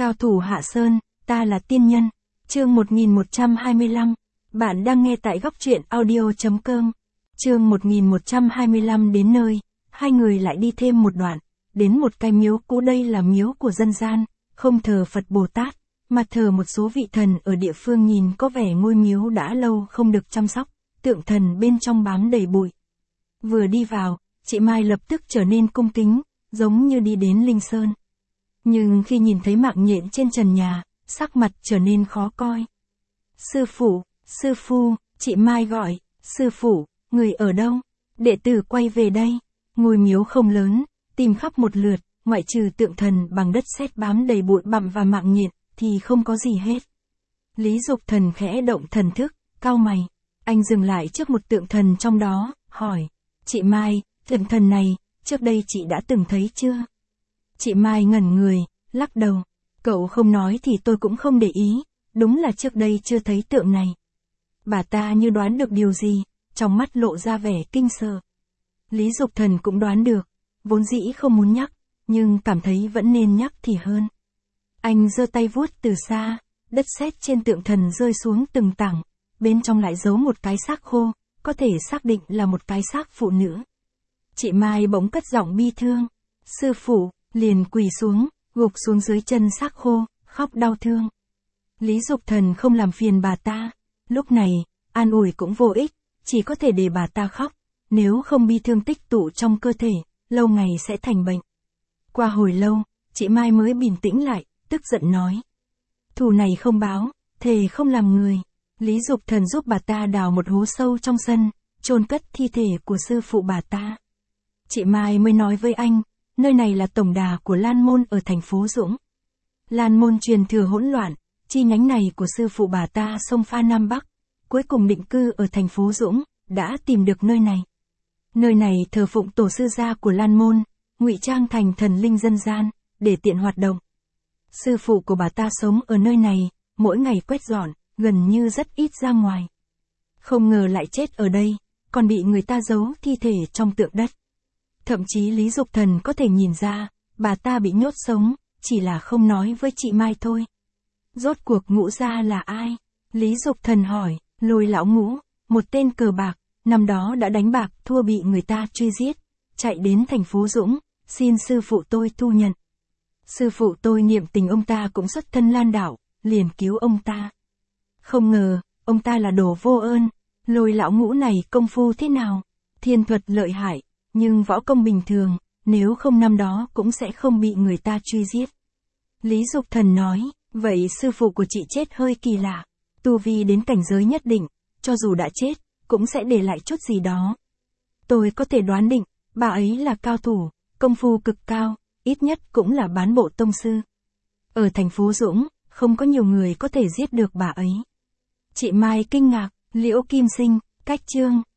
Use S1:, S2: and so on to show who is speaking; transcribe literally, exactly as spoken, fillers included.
S1: Cao thủ Hạ Sơn, ta là tiên nhân. Chương một nghìn một trăm hai mươi lăm. Bạn đang nghe tại góc truyện audio chấm com. Chương một nghìn một trăm hai mươi lăm. Đến nơi, hai người lại đi thêm một đoạn, đến một cái miếu cũ. Đây là miếu của dân gian, không thờ Phật Bồ Tát, mà thờ một số vị thần ở địa phương. Nhìn có vẻ ngôi miếu đã lâu không được chăm sóc, tượng thần bên trong bám đầy bụi. Vừa đi vào, chị Mai lập tức trở nên cung kính, giống như đi đến Linh Sơn. Nhưng khi nhìn thấy mạng nhện trên trần nhà, sắc mặt trở nên khó coi. Sư phụ, sư phu, chị Mai gọi, sư phụ, người ở đâu? Đệ tử quay về đây. Ngôi miếu không lớn, tìm khắp một lượt, ngoại trừ tượng thần bằng đất sét bám đầy bụi bặm và mạng nhện, thì không có gì hết. Lý Dục Thần khẽ động thần thức, cau mày. Anh dừng lại trước một tượng thần trong đó, hỏi, chị Mai, tượng thần này, trước đây chị đã từng thấy chưa? Chị Mai ngẩn người, lắc đầu. Cậu không nói thì tôi cũng không để ý, đúng là trước đây chưa thấy tượng này. Bà ta như đoán được điều gì, trong mắt lộ ra vẻ kinh sợ. Lý Dục Thần cũng đoán được, vốn dĩ không muốn nhắc, nhưng cảm thấy vẫn nên nhắc thì hơn. Anh giơ tay vuốt từ xa, đất sét trên tượng thần rơi xuống từng tảng, bên trong lại giấu một cái xác khô, có thể xác định là một cái xác phụ nữ. Chị Mai bỗng cất giọng bi thương. Sư phụ, liền quỳ xuống, gục xuống dưới chân xác khô, khóc đau thương. Lý Dục Thần không làm phiền bà ta. Lúc này, an ủi cũng vô ích, chỉ có thể để bà ta khóc. Nếu không bi thương tích tụ trong cơ thể, lâu ngày sẽ thành bệnh. Qua hồi lâu, chị Mai mới bình tĩnh lại, tức giận nói. Thù này không báo, thề không làm người. Lý Dục Thần giúp bà ta đào một hố sâu trong sân, chôn cất thi thể của sư phụ bà ta. Chị Mai mới nói với anh, nơi này là tổng đà của Lan Môn ở thành phố Dũng. Lan Môn truyền thừa hỗn loạn, chi nhánh này của sư phụ bà ta xông pha Nam Bắc, cuối cùng định cư ở thành phố Dũng, đã tìm được nơi này. Nơi này thờ phụng tổ sư gia của Lan Môn, ngụy trang thành thần linh dân gian, để tiện hoạt động. Sư phụ của bà ta sống ở nơi này, mỗi ngày quét dọn, gần như rất ít ra ngoài. Không ngờ lại chết ở đây, còn bị người ta giấu thi thể trong tượng đất. Thậm chí Lý Dục Thần có thể nhìn ra, bà ta bị nhốt sống, chỉ là không nói với chị Mai thôi. Rốt cuộc Ngũ gia là ai? Lý Dục Thần hỏi. Lôi lão Ngũ, một tên cờ bạc, năm đó đã đánh bạc thua bị người ta truy giết, chạy đến thành phố Dũng, xin sư phụ tôi thu nhận. Sư phụ tôi niệm tình ông ta cũng xuất thân Lan đạo, liền cứu ông ta. Không ngờ, ông ta là đồ vô ơn. Lôi lão Ngũ này công phu thế nào? Thiên thuật lợi hại, nhưng võ công bình thường, nếu không năm đó cũng sẽ không bị người ta truy giết. Lý Dục Thần nói, vậy sư phụ của chị chết hơi kỳ lạ. Tu vi đến cảnh giới nhất định, cho dù đã chết, cũng sẽ để lại chút gì đó. Tôi có thể đoán định, bà ấy là cao thủ, công phu cực cao, ít nhất cũng là bán bộ tông sư. Ở thành phố Dũng, không có nhiều người có thể giết được bà ấy. Chị Mai kinh ngạc. Liễu Kim Sinh, cách chương.